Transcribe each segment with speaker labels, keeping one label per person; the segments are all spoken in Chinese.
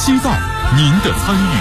Speaker 1: 期待您的参与。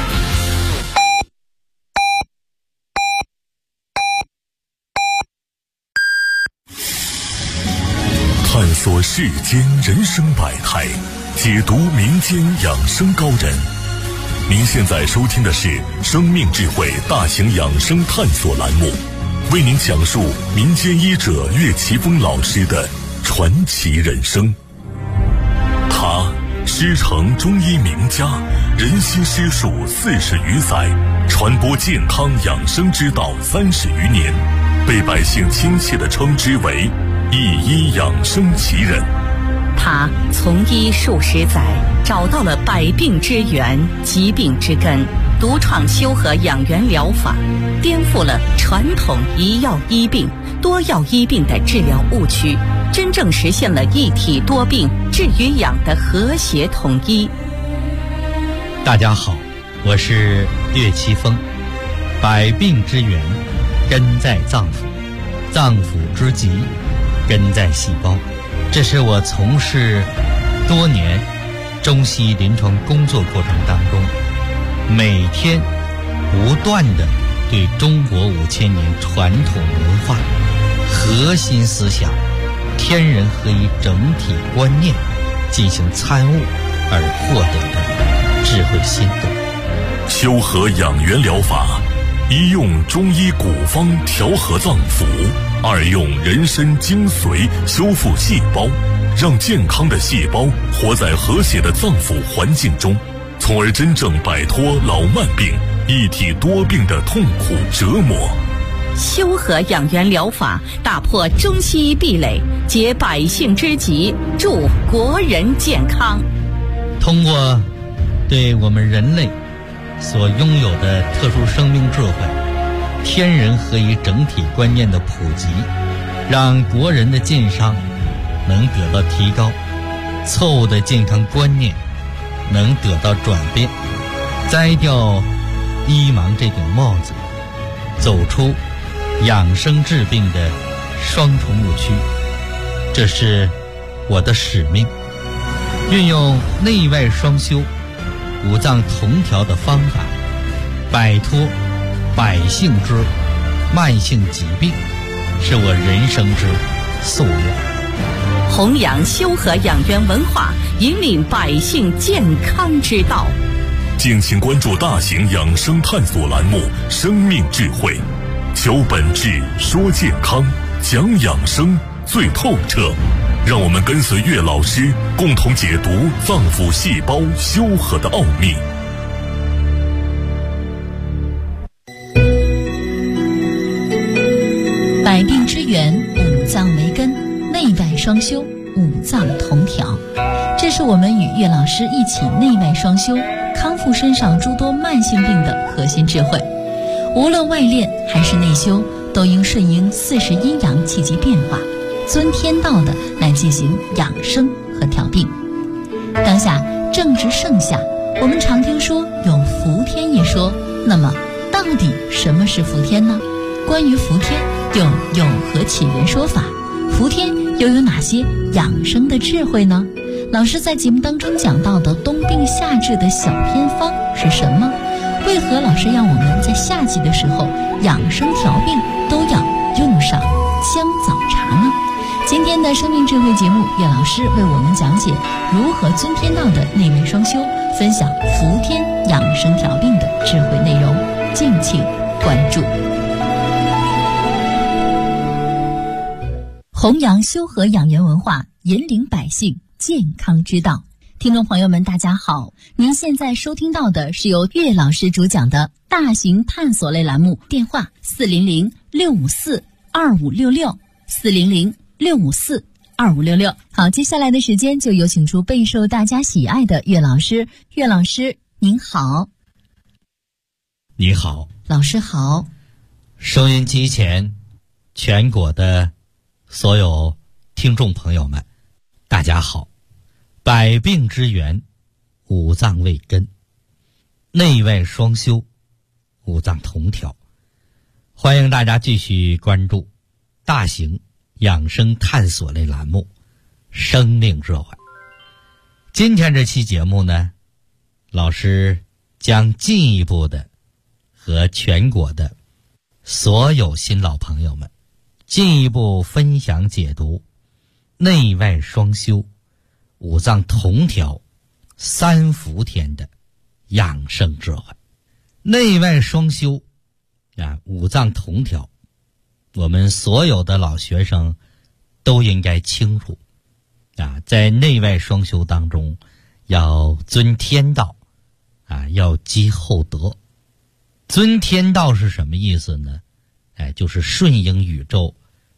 Speaker 1: 探索世间人生百态，解读民间养生高人。您现在收听的是生命智慧大型养生探索栏目，为您讲述民间医者岳奇峰老师的传奇人生。他师承中医名家，人心师术40余载，传播健康养生之道30余年，被百姓亲切地称之为一医养生奇人。
Speaker 2: 他从医数十载，找到了百病之源、疾病之根，独创修和养元疗法，颠覆了传统一药医病、多药医病的治疗误区，真正实现了一体多病治与养的和谐统一。
Speaker 3: 大家好，我是岳奇峰。百病之源根在脏腑，脏腑之疾根在细胞。这是我从事多年中西医临床工作过程当中，每天不断地对中国5000年传统文化核心思想天人合一整体观念进行参悟而获得的智慧心得。
Speaker 1: 修和养元疗法，一用中医古方调和脏腑，二用人参精髓修复细胞，让健康的细胞活在和谐的脏腑环境中，从而真正摆脱老慢病、一体多病的痛苦折磨。
Speaker 2: 修和养元疗法打破中西医壁垒，解百姓之急，助国人健康。
Speaker 3: 通过对我们人类所拥有的特殊生命智慧、天人合一整体观念的普及，让国人的健康能得到提高，错误的健康观念能得到转变，摘掉医盲这顶帽子，走出养生治病的双重误区。这是我的使命，运用内外双修、五脏同调的方法，摆脱百姓之慢性疾病，是我人生之夙愿。
Speaker 2: 弘扬修和养元文化，引领百姓健康之道。
Speaker 1: 敬请关注大型养生探索栏目《生命智慧》，求本质，说健康，讲养生最透彻。让我们跟随岳老师，共同解读脏腑细胞修和的奥秘。
Speaker 4: 百病之源，五脏为根，内外双修，五脏同调。这是我们与岳老师一起内外双修，康复身上诸多慢性病的核心智慧。无论外练还是内修，都应顺应40阴阳气机变化，遵天道的来进行养生和调病。当下正值盛夏，我们常听说有伏天一说，那么到底什么是伏天呢？关于伏天又有何起源说法？伏天又有哪些养生的智慧呢？老师在节目当中讲到的冬病夏治的小偏方是什么？为何老师让我们在夏季的时候养生调病都要用上姜枣茶呢？今天的生命智慧节目，岳老师为我们讲解如何遵天道的内外双修，分享伏天养生调病的智慧内容，敬请关注。弘扬修和养元文化，引领百姓健康之道。听众朋友们大家好，您现在收听到的是由岳老师主讲的大型探索类栏目，电话400-654-2566 400-654-2566。好，接下来的时间就有请出备受大家喜爱的岳老师。岳老师您好。
Speaker 3: 你好。
Speaker 4: 老师好。
Speaker 3: 收音机前全国的所有听众朋友们大家好。百病之源，五脏为根，内外双修，五脏同调。欢迎大家继续关注大型养生探索类栏目《生命智慧》。今天这期节目呢， 老师将进一步的和全国的所有新老朋友们进一步分享解读内外双修、五脏同调、三伏天的养生智慧。内外双修五脏同调，我们所有的老学生都应该清楚在内外双修当中要遵天道要积厚德。遵天道是什么意思呢？就是顺应宇宙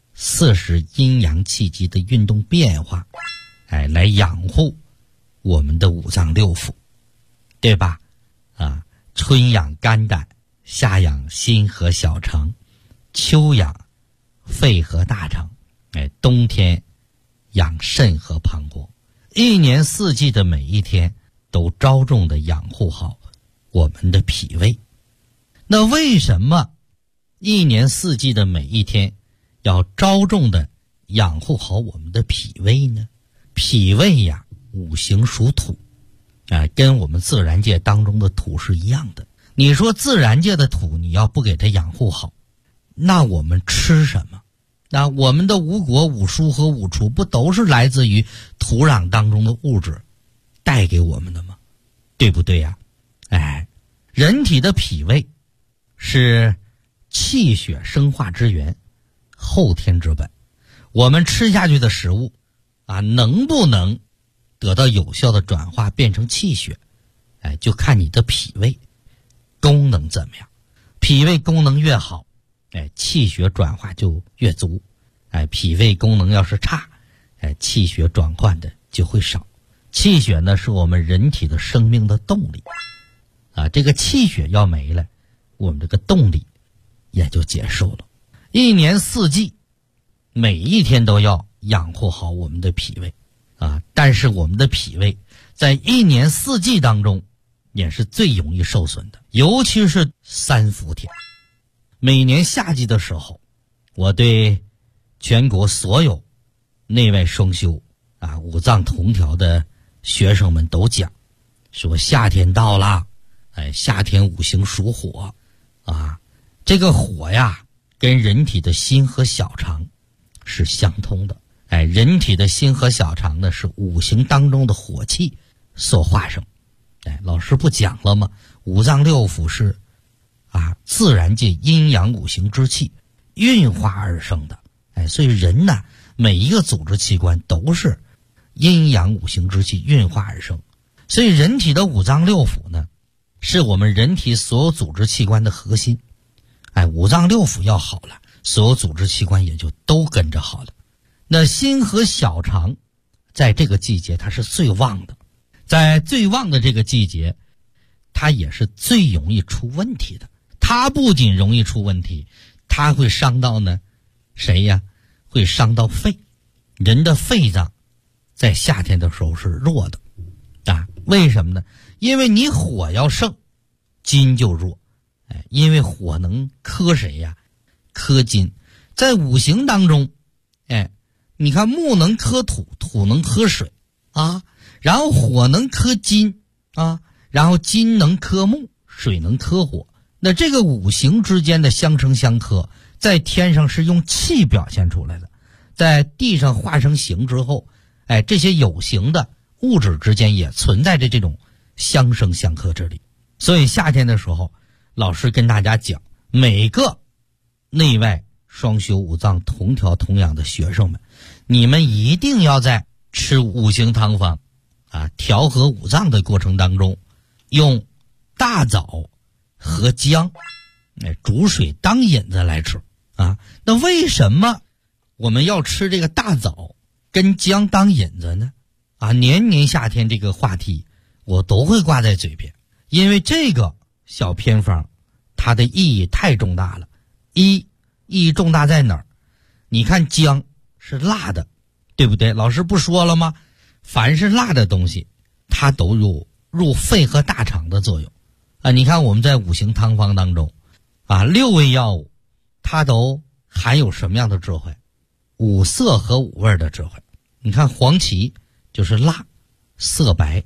Speaker 3: 40阴阳气机的运动变化，来养护我们的五脏六腑，对吧？春养肝胆，夏养心和小肠，秋养肺和大肠，冬天养肾和膀胱。一年四季的每一天都着重的养护好我们的脾胃。那为什么一年四季的每一天要着重的养护好我们的脾胃呢？脾胃五行属土跟我们自然界当中的土是一样的。你说自然界的土你要不给它养护好，那我们吃什么？那我们的五果五蔬和五畜不都是来自于土壤当中的物质带给我们的吗？对不对呀？人体的脾胃是气血生化之源，后天之本。我们吃下去的食物能不能得到有效的转化变成气血，就看你的脾胃功能怎么样。脾胃功能越好，气血转化就越足。脾胃功能要是差，气血转换的就会少。气血呢，是我们人体的生命的动力这个气血要没了，我们这个动力也就结束了。一年四季每一天都要养护好我们的脾胃但是我们的脾胃在一年四季当中也是最容易受损的，尤其是三伏天。每年夏季的时候，我对全国所有内外双修五脏同调的学生们都讲，说夏天到了，夏天五行属火这个火跟人体的心和小肠是相通的。人体的心和小肠呢，是五行当中的火气所化生。老师不讲了吗？五脏六腑是自然界阴阳五行之气运化而生的。所以人呢，每一个组织器官都是阴阳五行之气运化而生。所以人体的五脏六腑呢，是我们人体所有组织器官的核心。五脏六腑要好了，所有组织器官也就都跟着好了。那心和小肠在这个季节它是最旺的，在最旺的这个季节，它也是最容易出问题的。它不仅容易出问题，它会伤到呢谁呀？会伤到肺。人的肺脏在夏天的时候是弱的为什么呢？因为你火要盛，金就弱。因为火能克谁呀？克金。在五行当中你看木能克土，土能克水然后火能克金然后金能克木，水能克火。那这个五行之间的相生相克，在天上是用气表现出来的，在地上化成形之后这些有形的物质之间也存在着这种相生相克之理。所以夏天的时候，老师跟大家讲，每个内外双修五脏同调同养的学生们，你们一定要在吃五行汤方调和五脏的过程当中，用大枣和姜煮水当引子来吃那为什么我们要吃这个大枣跟姜当引子呢？年年夏天这个话题我都会挂在嘴边，因为这个小偏方它的意义太重大了。意义重大在哪儿？你看姜是辣的，对不对？老师不说了吗？凡是辣的东西它都有入肺和大肠的作用你看我们在五行汤方当中6味药物它都含有什么样的智慧？五色和五味的智慧。你看黄芪就是辣，色白，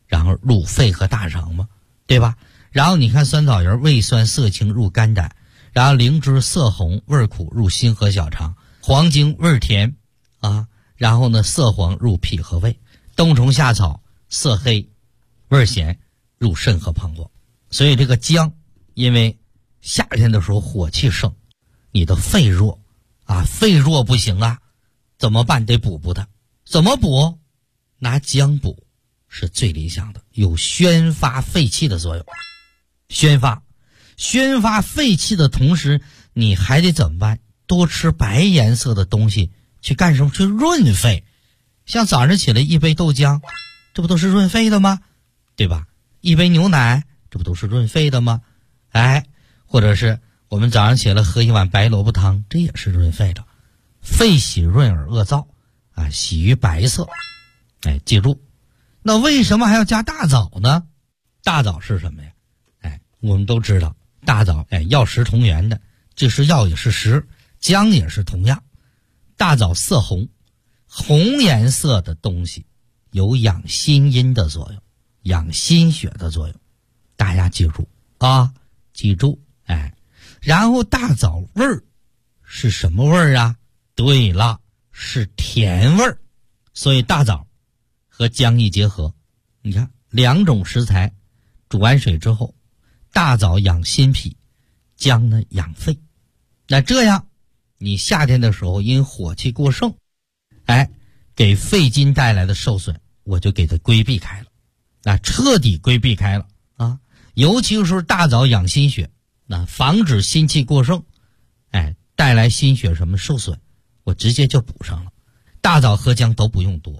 Speaker 3: 然后入肺和大肠嘛，对吧？然后你看酸枣仁味酸色清入肝胆，然后灵芝色红味苦入心和小肠，黄精味甜啊，然后呢色黄入脾和胃，冬虫夏草色黑味咸入肾和膀胱。所以这个姜，因为夏天的时候火气盛，你的肺弱啊，肺弱不行啊，怎么办？得补它。怎么补？拿姜补是最理想的，有宣发肺气的作用。宣发肺气的同时，你还得怎么办？多吃白颜色的东西，去干什么？去润肺。像早上起来一杯豆浆，这不都是润肺的吗？对吧？一杯牛奶，这不都是润肺的吗？或者是我们早上起来喝一碗白萝卜汤，这也是润肺的。肺喜润而恶燥啊，喜于白色。记住，那为什么还要加大枣呢？大枣是什么呀？我们都知道大枣药食同源的，这是药也是食，姜也是同样。大枣色红，红颜色的东西有养心阴的作用，养心血的作用，大家记住啊，记住。然后大枣味儿是什么味儿啊？对了，是甜味儿。所以大枣和姜一结合，你看两种食材煮完水之后，大枣养心脾，姜呢养肺。那这样你夏天的时候因火气过盛，给肺经带来的受损，我就给它规避开了，彻底规避开了啊！尤其是大枣养心血，防止心气过盛，带来心血什么受损，我直接就补上了。大枣和姜都不用多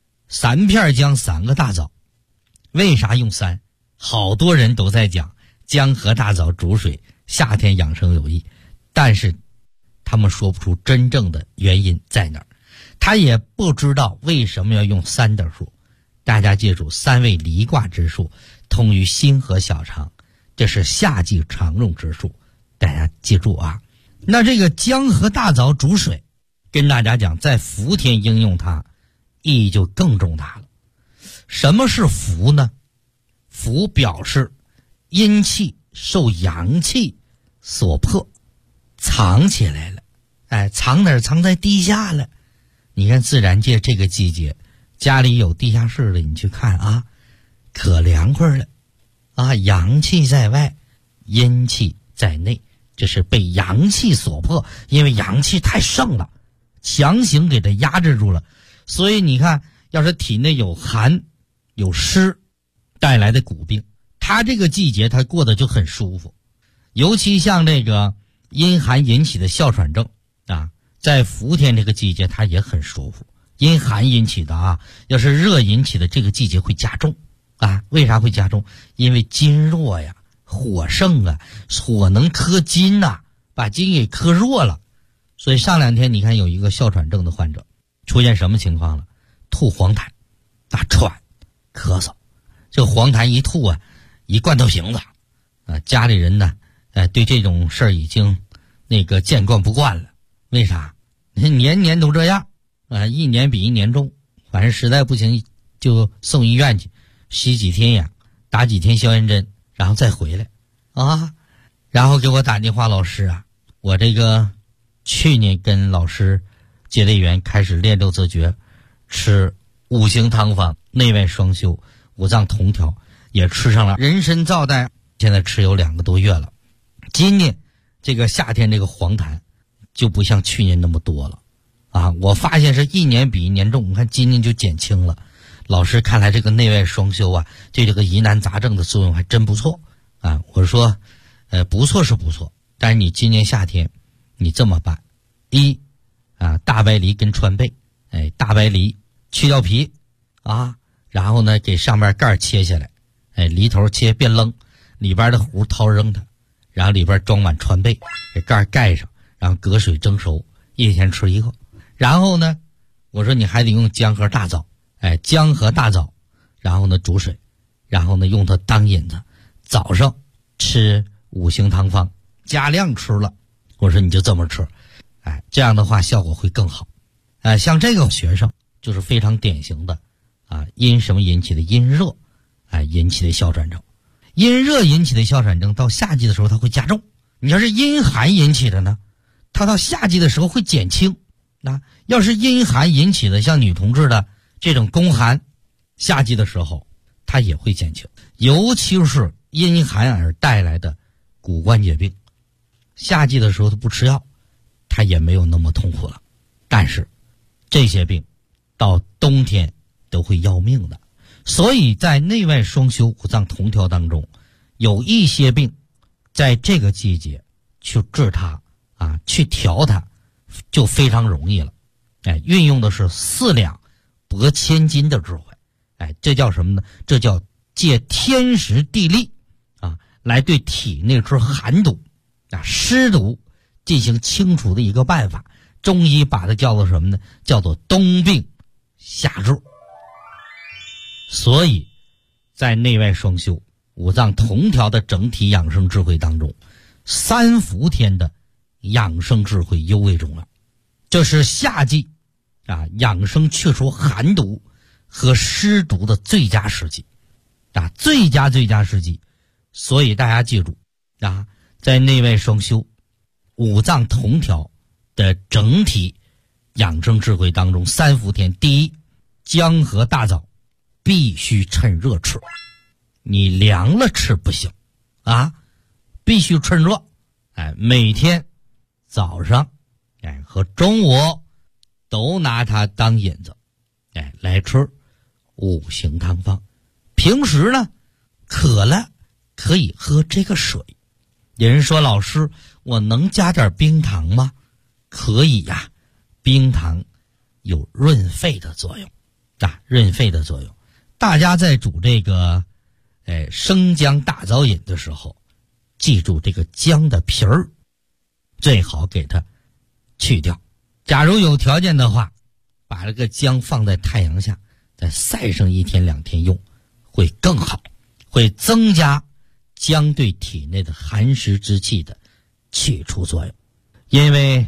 Speaker 3: ，3片姜3个大枣。为啥用3？好多人都在讲姜和大枣煮水，夏天养生有益，但是他们说不出真正的原因在哪儿，他也不知道为什么要用3的数。大家记住，3味离卦之数通于心和小肠，这是夏季常用之数，大家记住啊。那这个姜和大枣煮水，跟大家讲，在伏天应用它意义就更重大了。什么是伏呢？伏表示阴气受阳气所迫，藏起来了。藏哪儿？藏在地下了。你看自然界这个季节，家里有地下室的，你去看啊，可凉快了啊！阳气在外，阴气在内，这是被阳气所迫，因为阳气太盛了，强行给它压制住了。所以你看，要是体内有寒有湿带来的骨病，它这个季节它过得就很舒服。尤其像这个阴寒引起的哮喘症啊，在伏天这个季节它也很舒服。阴寒引起的啊，要是热引起的，这个季节会加重啊。为啥会加重？因为金弱呀，火盛啊，火能克金呐，把金给克弱了。所以上2天你看有一个哮喘症的患者出现什么情况了？吐黄痰，喘咳嗽，这黄痰一吐啊，一罐头瓶子啊，家里人呢对这种事儿已经见惯不惯了。为啥？年年都这样啊，一年比一年重，反正实在不行就送医院去吸几天氧，打几天消炎针，然后再回来啊。然后给我打电话，老师啊，我这个去年跟老师结的缘，开始练六字诀，吃5行汤方内外双修5脏同调，也吃上了人参皂苷，现在吃有2个多月了。今年这个夏天这个黄痰就不像去年那么多了啊！我发现是一年比一年重，你看今年就减轻了。老师看来这个内外双修啊，对这个疑难杂症的作用还真不错啊！我说不错是不错，但是你今年夏天你这么办：一大白梨跟川贝，大白梨去掉皮啊，然后呢给上面盖切下来，梨头切别扔，里边的核掏扔它，然后里边装满川贝，给盖盖上，然后隔水蒸熟，1天吃1个。然后呢我说你还得用姜和大枣，姜和大枣，然后呢煮水，然后呢用它当引子，早上吃5行汤方，加量吃了。我说你就这么吃，这样的话效果会更好。像这个学生就是非常典型的啊，因什么引起的？阴热引起的哮喘症。阴热引起的哮喘症到夏季的时候它会加重，你要是阴寒引起的呢，它到夏季的时候会减轻。要是阴寒引起的像女同志的这种宫寒，夏季的时候它也会减轻。尤其是阴寒而带来的骨关节病，夏季的时候它不吃药，它也没有那么痛苦了。但是这些病到冬天都会要命的。所以在内外双修五脏同调当中，有一些病在这个季节去治它去调它就非常容易了。运用的是四两拨千斤的智慧。这叫什么呢？这叫借天时地利来对体内之寒毒湿毒进行清除的一个办法。中医把它叫做什么呢？叫做冬病夏治。所以在内外双修五脏同调的整体养生智慧当中，3伏天的养生智慧尤为重要。这是夏季养生去除寒毒和湿毒的最佳时机最佳时机。所以大家记住在内外双修五脏同调的整体养生智慧当中，3伏天，第一，姜和大枣必须趁热吃，你凉了吃不行必须趁热。每天早上和中午都拿它当引子来吃5行汤方。平时呢渴了可以喝这个水。有人说，老师，我能加点冰糖吗？可以冰糖有润肺的作用润肺的作用。大家在煮这个生姜大枣饮的时候，记住这个姜的皮儿最好给它去掉。假如有条件的话，把这个姜放在太阳下再晒上1天2天用会更好，会增加姜对体内的寒湿之气的去除作用。因为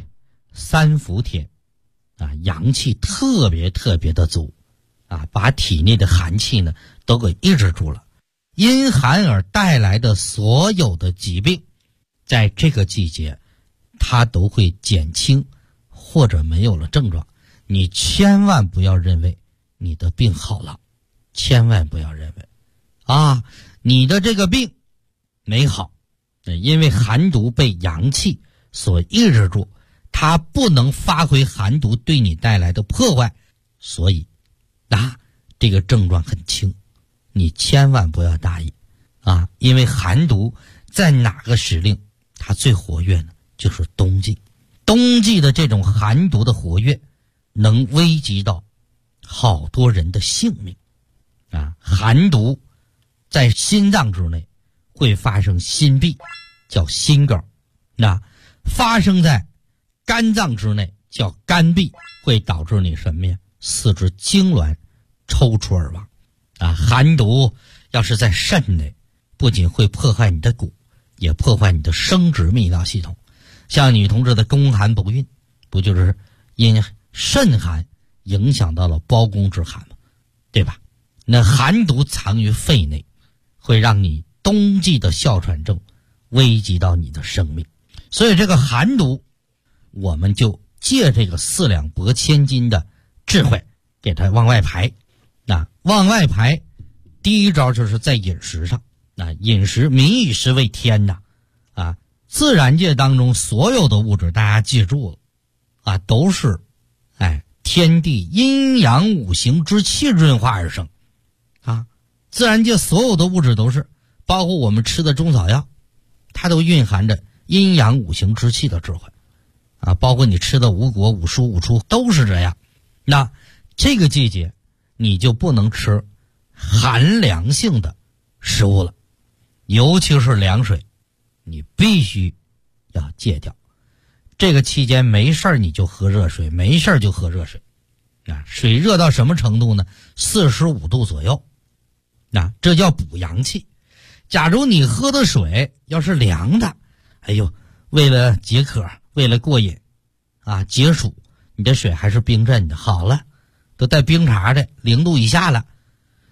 Speaker 3: 3伏天阳气特别的足把体内的寒气呢都给抑制住了。因寒而带来的所有的疾病在这个季节它都会减轻或者没有了症状。你千万不要认为你的病好了，千万不要认为你的这个病没好，因为寒毒被阳气所抑制住，它不能发挥寒毒对你带来的破坏，所以这个症状很轻，你千万不要大意因为寒毒在哪个时令它最活跃呢？就是冬季。冬季的这种寒毒的活跃能危及到好多人的性命寒毒在心脏之内会发生心闭，叫心梗发生在肝脏之内叫肝闭，会导致你什么呀？四肢痉挛抽搐而亡寒毒要是在肾内，不仅会破坏你的骨，也破坏你的生殖泌尿系统。像女同志的宫寒不孕，不就是因肾寒影响到了胞宫之寒吗？对吧？那寒毒藏于肺内，会让你冬季的哮喘症危及到你的生命。所以这个寒毒我们就借这个4两拨千斤的智慧给它往外排往外排，第一招就是在饮食上饮食民以食为天自然界当中所有的物质大家记住了都是天地阴阳5行之气润化而生自然界所有的物质都是，包括我们吃的中草药，它都蕴含着阴阳5行之气的智慧包括你吃的5果5蔬5出都是这样。那这个季节你就不能吃寒凉性的食物了，尤其是凉水你必须要戒掉。这个期间没事你就喝热水，没事就喝热水水热到什么程度呢？45度左右这叫补阳气。假如你喝的水要是凉的，为了解渴，为了过瘾解暑，你的水还是冰镇的，好了，都带冰碴的，0度以下了，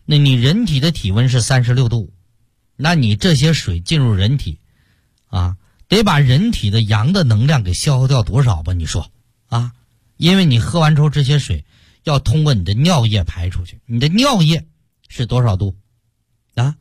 Speaker 3: 那你人体的体温是36度，那你这些水进入人体啊，得把人体的阳的能量给消耗掉多少吧？你说啊，因为你喝完之后这些水要通过你的尿液排出去，你的尿液是多少度啊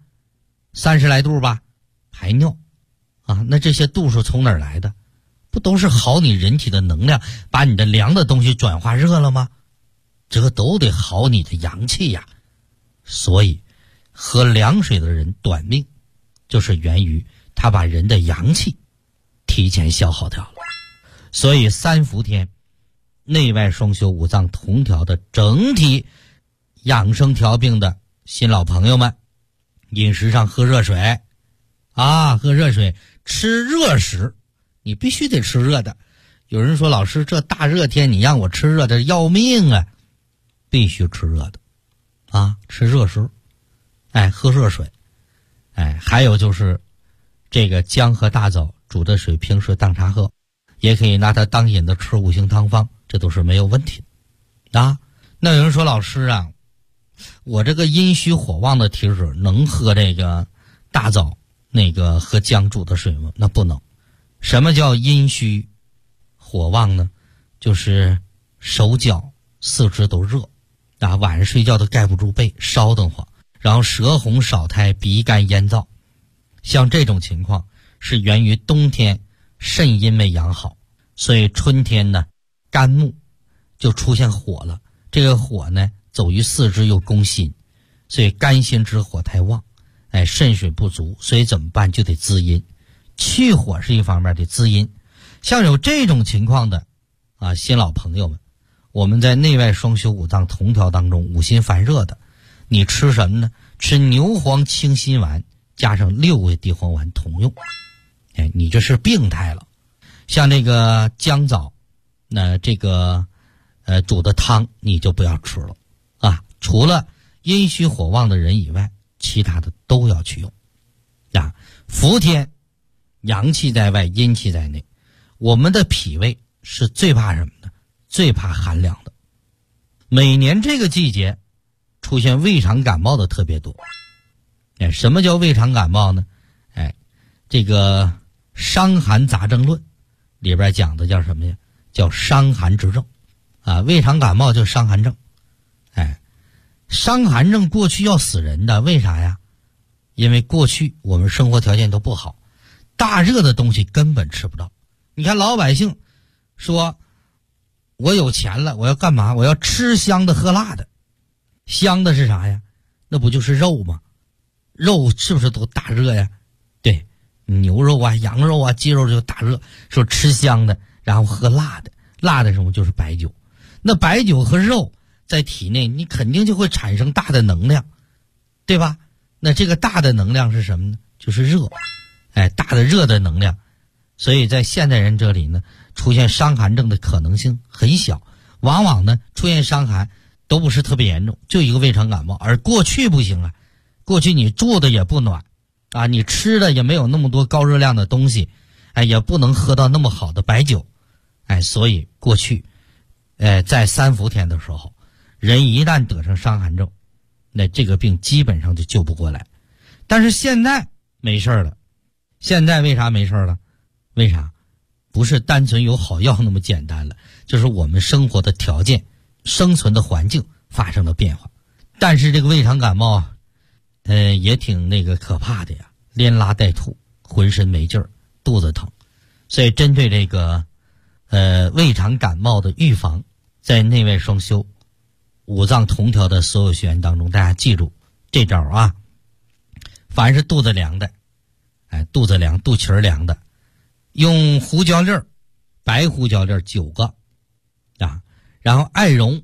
Speaker 3: ？30来度吧，排尿啊，那这些度数从哪儿来的？不都是耗你人体的能量，把你的凉的东西转化热了吗？这都得耗你的阳气呀。所以喝凉水的人短命，就是源于他把人的阳气提前消耗掉了。所以3伏天内外双修五脏同调的整体养生调病的新老朋友们，饮食上喝热水啊，喝热水，吃热食，你必须得吃热的。有人说老师这大热天你让我吃热的要命啊，必须吃热的啊，吃热食，喝热水，还有就是这个姜和大枣煮的水平时当茶喝，也可以拿它当饮的吃5行汤方，这都是没有问题的啊。那有人说老师啊，我这个阴虚火旺的体质能喝这个大枣和姜煮的水吗？那不能。什么叫阴虚火旺呢？就是手脚四肢都热啊，晚上睡觉都盖不住被，烧得慌，然后舌红少苔，鼻干咽燥。像这种情况是源于冬天肾阴没养好，所以春天呢肝木就出现火了，这个火呢走于四肢又攻心，所以肝心之火太旺，肾水不足，所以怎么办？就得滋阴，去火是一方面，得滋阴。像有这种情况的啊，新老朋友们，我们在内外双修五脏同调当中，五心烦热的，你吃什么呢？吃牛黄清心丸加上6味地黄丸同用，你这是病态了。像这个姜枣，那这个煮的汤你就不要吃了啊，除了阴虚火旺的人以外，其他的都要去用啊。伏天阳气在外，阴气在内，我们的脾胃是最怕什么的？最怕寒凉的。每年这个季节出现胃肠感冒的特别多。什么叫胃肠感冒呢？这个《伤寒杂症论》里边讲的叫什么呀？叫伤寒之症啊，胃肠感冒就是伤寒症。伤寒症过去要死人的，为啥呀？因为过去我们生活条件都不好，大热的东西根本吃不到。你看老百姓说我有钱了，我要干嘛？我要吃香的喝辣的。香的是啥呀？那不就是肉吗？肉是不是都大热呀？对，牛肉啊羊肉啊鸡肉就大热，说吃香的然后喝辣的，辣的什么？就是白酒。那白酒和肉在体内你肯定就会产生大的能量，对吧？那这个大的能量是什么呢？就是热，大的热的能量。所以在现代人这里呢，出现伤寒症的可能性很小，往往呢出现伤寒都不是特别严重，就一个胃肠感冒。而过去不行啊，过去你住的也不暖啊，你吃的也没有那么多高热量的东西，也不能喝到那么好的白酒，所以过去在3伏天的时候，人一旦得上伤寒症，那这个病基本上就救不过来。但是现在没事了。现在为啥没事了？为啥？不是单纯有好药那么简单了，就是我们生活的条件、生存的环境发生了变化。但是这个胃肠感冒也挺可怕的呀，连拉带吐，浑身没劲儿，肚子疼。所以针对这个胃肠感冒的预防，在内外双修五脏同调的所有学员当中，大家记住这招啊。凡是肚子凉的，肚子凉肚脐儿凉的，用胡椒粒儿，白胡椒粒儿9个啊，然后艾绒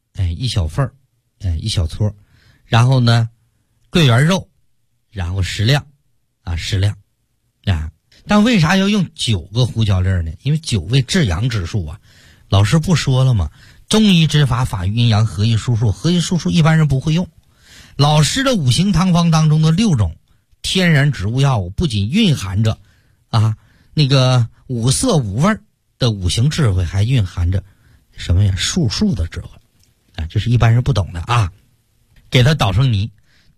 Speaker 3: 1小份儿，1小撮，然后呢桂圆肉，然后适量啊。但为啥要用9个胡椒粒儿呢？因为9味至阳之术啊。老师不说了吗？中医之法，法于阴阳，合一术数，合一术数一般人不会用。老师的5行汤方当中的6种天然植物药物，不仅蕴含着5色5味的5行智慧，还蕴含着什么呀？术数的智慧啊，这是一般人不懂的啊。给它捣成泥，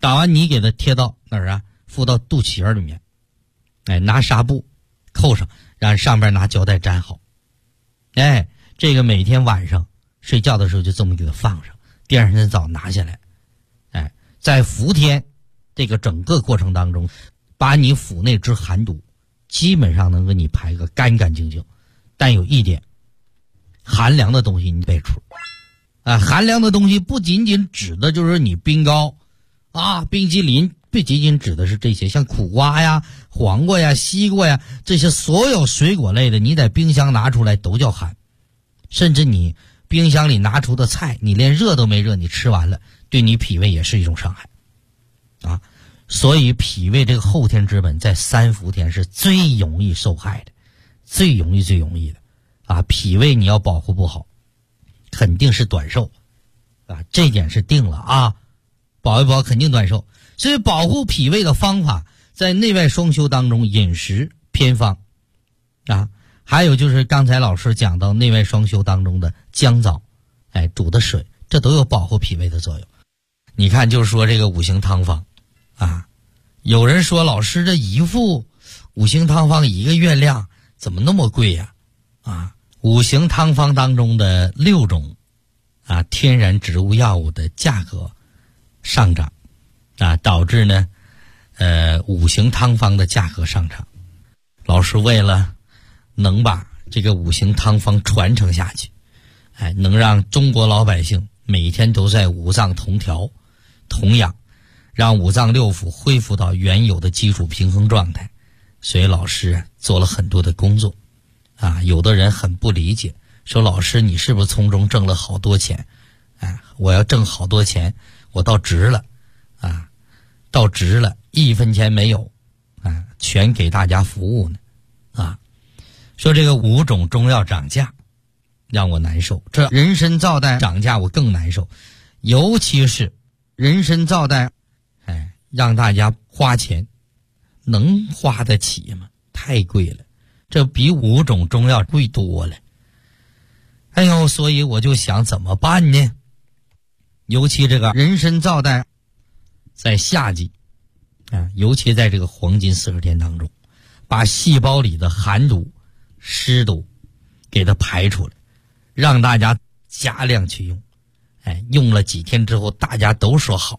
Speaker 3: 打完泥给它贴到哪儿啊？敷到肚脐眼里面，拿纱布扣上，让上边拿胶带粘好。这个每天晚上睡觉的时候就这么给它放上，第二天早拿下来。在伏天这个整个过程当中，把你腹内之寒毒基本上能给你排个干干净净。但有一点，寒凉的东西你备出。寒凉的东西不仅仅指的就是你冰糕冰淇淋，不仅仅指的是这些，像苦瓜呀、黄瓜呀、西瓜呀，这些所有水果类的，你在冰箱拿出来都叫寒。甚至你冰箱里拿出的菜，你连热都没热，你吃完了，对你脾胃也是一种伤害所以脾胃这个后天之本在三伏天是最容易受害的，最容易的脾胃你要保护不好，肯定是短寿这点是定了保一保肯定短寿。所以保护脾胃的方法在内外双修当中，饮食偏方还有就是刚才老师讲到内外双修当中的姜枣煮的水，这都有保护脾胃的作用。你看就是说这个五行汤方有人说老师这一副五行汤方一个月亮怎么那么贵呀五行汤方当中的6种天然植物药物的价格上涨导致呢五行汤方的价格上涨。老师为了能把这个五行汤方传承下去能让中国老百姓每天都在五脏同调同养，让五脏六腑恢复到原有的基础平衡状态，所以老师做了很多的工作有的人很不理解，说老师你是不是从中挣了好多钱我要挣好多钱，我到值了到值了1分钱没有全给大家服务呢说这个5种中药涨价让我难受，这人参皂苷涨价我更难受，尤其是人参皂苷让大家花钱能花得起吗？太贵了，这比5种中药贵多了。所以我就想怎么办呢？尤其这个人参皂苷在夏季尤其在这个黄金40天当中，把细胞里的寒毒湿毒给它排出来，让大家加量去用用了几天之后大家都说好，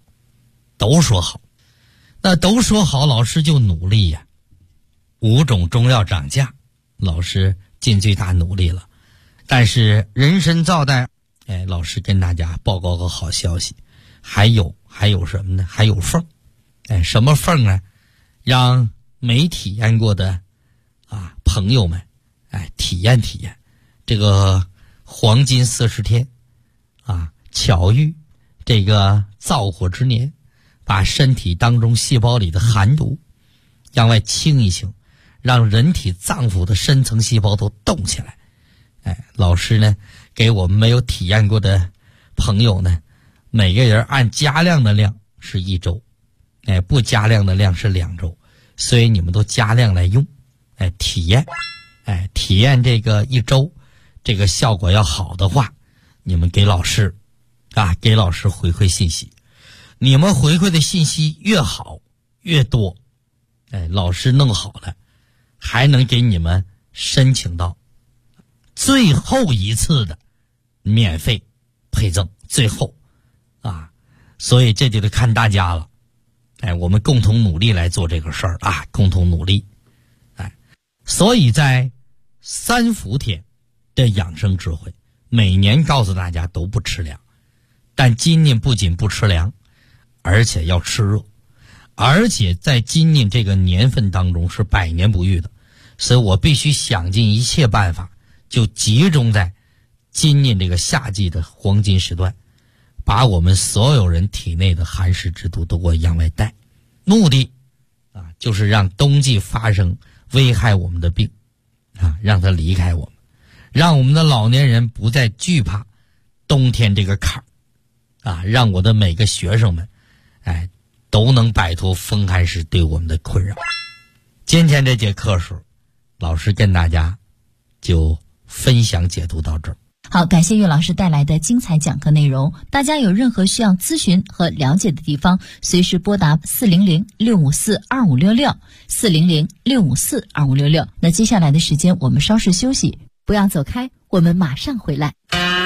Speaker 3: 那都说好老师就努力呀5种中药涨价，老师尽最大努力了。但是人参皂苷老师跟大家报告个好消息，还有什么呢？还有缝什么缝呢？让没体验过的朋友们体验这个黄金40天巧遇这个燥火之年，把身体当中细胞里的寒毒向外清一清，让人体脏腑的深层细胞都动起来老师呢给我们没有体验过的朋友呢，每个人按加量的量是1周不加量的量是2周，所以你们都加量来用体验这个1周，这个效果要好的话，你们给老师回馈信息，你们回馈的信息越好越多老师弄好了还能给你们申请到最后一次的免费配赠，最后所以这就得看大家了我们共同努力来做这个事儿共同努力所以在3伏天的养生智慧，每年告诉大家都不吃凉，但今年不仅不吃凉，而且要吃热，而且在今年这个年份当中是百年不遇的，所以我必须想尽一切办法，就集中在今年这个夏季的黄金时段，把我们所有人体内的寒湿之毒都给我往外带，目的就是让冬季发生危害我们的病让它离开我们，让我们的老年人不再惧怕冬天这个坎儿让我的每个学生们都能摆脱风寒湿对我们的困扰。今天这节课时，老师跟大家就分享解读到这儿。
Speaker 4: 好，感谢岳老师带来的精彩讲课内容。大家有任何需要咨询和了解的地方，随时拨打400-654-2566，400-654-2566。那接下来的时间我们稍事休息，不要走开，我们马上回来。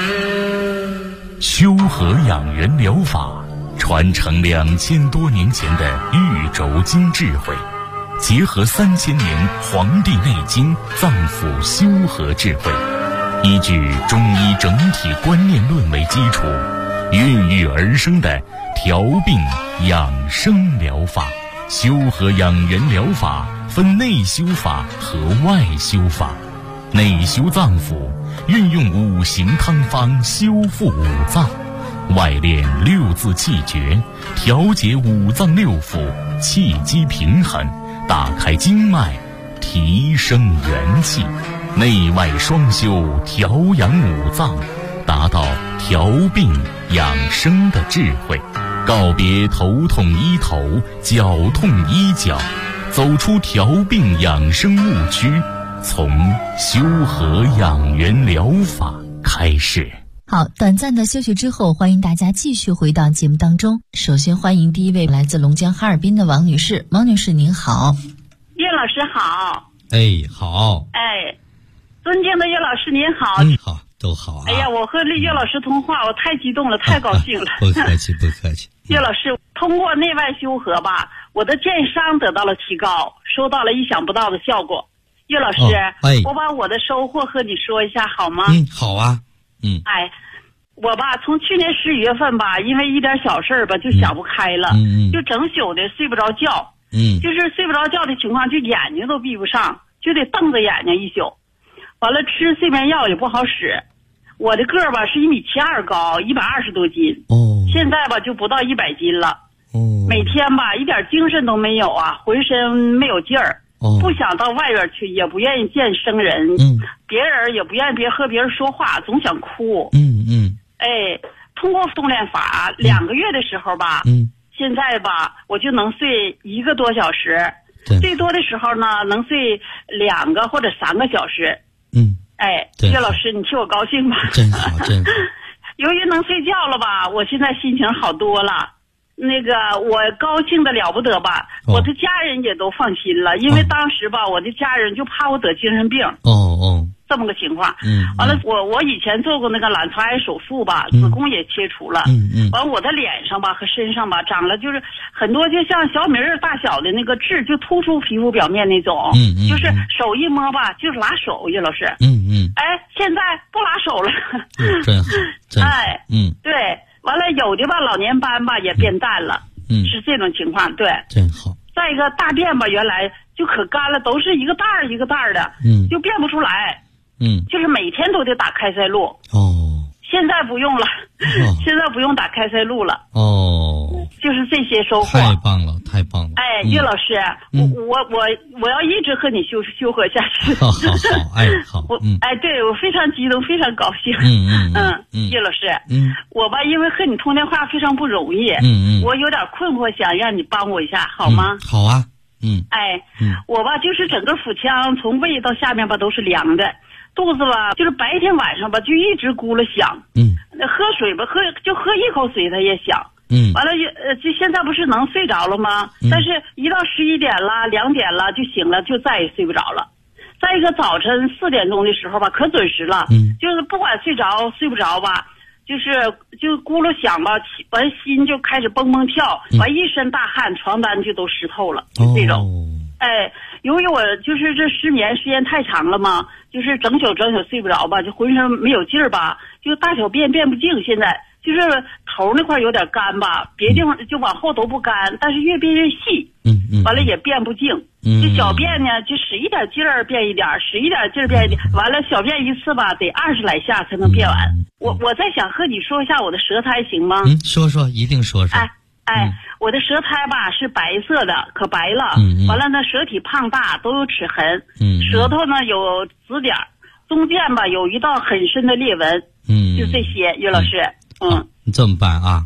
Speaker 1: 修和养元疗法传承2000多年前的玉轴经智慧，结合3000年《黄帝内经》脏腑修和智慧，依据中医整体观念论为基础，孕育而生的调病养生疗法。修和养元疗法分内修法和外修法。内修脏腑，运用5行汤方修复五脏；外练6字气诀，调节五脏六腑，气机平衡，打开经脉，提升元气。内外双修，调养五脏，达到调病养生的智慧。告别头痛医头，脚痛医脚，走出调病养生误区，从修和养元疗法开始。
Speaker 4: 好，短暂的休息之后，欢迎大家继续回到节目当中。首先欢迎第一位来自龙江哈尔滨的王女士。王女士您好。
Speaker 5: 岳老师好。
Speaker 3: 好。
Speaker 5: 尊敬的岳老师您好。
Speaker 3: 好，都好啊。
Speaker 5: 哎呀，我和岳老师通话，我太激动了，太高兴了。
Speaker 3: 不客气，不客气。
Speaker 5: 岳老师，通过内外修和吧，我的健商得到了提高，收到了意想不到的效果。岳老师，我把我的收获和你说一下好吗？
Speaker 3: 好啊。
Speaker 5: 我吧，从去年11月份吧，因为一点小事吧，就想不开了，就整宿的睡不着觉，就是睡不着觉的情况，就眼睛都闭不上，就得瞪着眼睛一宿。完了，吃睡眠药也不好使。我的个儿吧是1.72米高，120多斤，现在吧就不到100斤了。每天吧一点精神都没有啊，浑身没有劲儿。不想到外边去，也不愿意见生人，别人也不愿意和别人说话，总想哭。通过动练法2个月的时候吧，现在吧我就能睡1个多小时，最多的时候呢能睡2个或者3个小时。岳老师，你替我高兴吧？
Speaker 3: 真好，真好。
Speaker 5: 由于能睡觉了吧，我现在心情好多了。那个我高兴的了不得吧，我的家人也都放心了，因为当时吧我的家人就怕我得精神病。这么个情况。完了我以前做过那个卵巢癌手术吧，子宫也切除了。完了我的脸上吧和身上吧长了就是很多就像小米粒大小的那个痣，就突出皮肤表面那种。就是手一摸吧就是拉手，岳老师。现在不拉手了。
Speaker 3: 真好，真好。
Speaker 5: 对。完了，有的吧，老年斑吧也变淡了，是这种情况，对，
Speaker 3: 真好。
Speaker 5: 再一个大便吧，原来就可干了，都是一个袋儿一个袋儿的，就变不出来，就是每天都得打开塞露。现在不用了，现在不用打开塞露了。就是这些收获。
Speaker 3: 太棒了，太棒了。
Speaker 5: 岳老师，我要一直和你修和下去。
Speaker 3: 好，好。
Speaker 5: 对，我非常激动，非常高兴。岳老师，我吧，因为和你通电话非常不容易，我有点困惑，想让你帮我一下，好吗？
Speaker 3: 好啊。
Speaker 5: 我吧，就是整个腹腔从胃到下面吧都是凉的。肚子吧，就是白天晚上吧，就一直咕噜响。喝水吧，喝一口水它也响。完了就现在不是能睡着了吗？但是一到11点了、2点了就醒了，就再也睡不着了。再一个早晨4点钟的时候吧，可准时了。就是不管睡着睡不着吧，就咕噜响吧，完心就开始蹦蹦跳，完一身大汗，床单就都湿透了，就这种。由于我就是这失眠时间太长了嘛，就是整宿睡不着吧，就浑身没有劲儿吧，就大小便不净，现在就是头那块有点干吧，别地方就往后都不干，但是越变越细。完了也变不净。这小便呢就使一点劲儿变一点，使一点劲儿变一点，完了小便一次吧得20来下才能变完。我在想和你说一下我的舌苔行吗？
Speaker 3: 说说，一定说说。
Speaker 5: 我的舌苔吧是白色的，可白了。完了呢，舌体胖大，都有齿痕。舌头呢有紫点，中间吧有一道很深的裂纹。就这些，岳老师。
Speaker 3: 你这么办啊？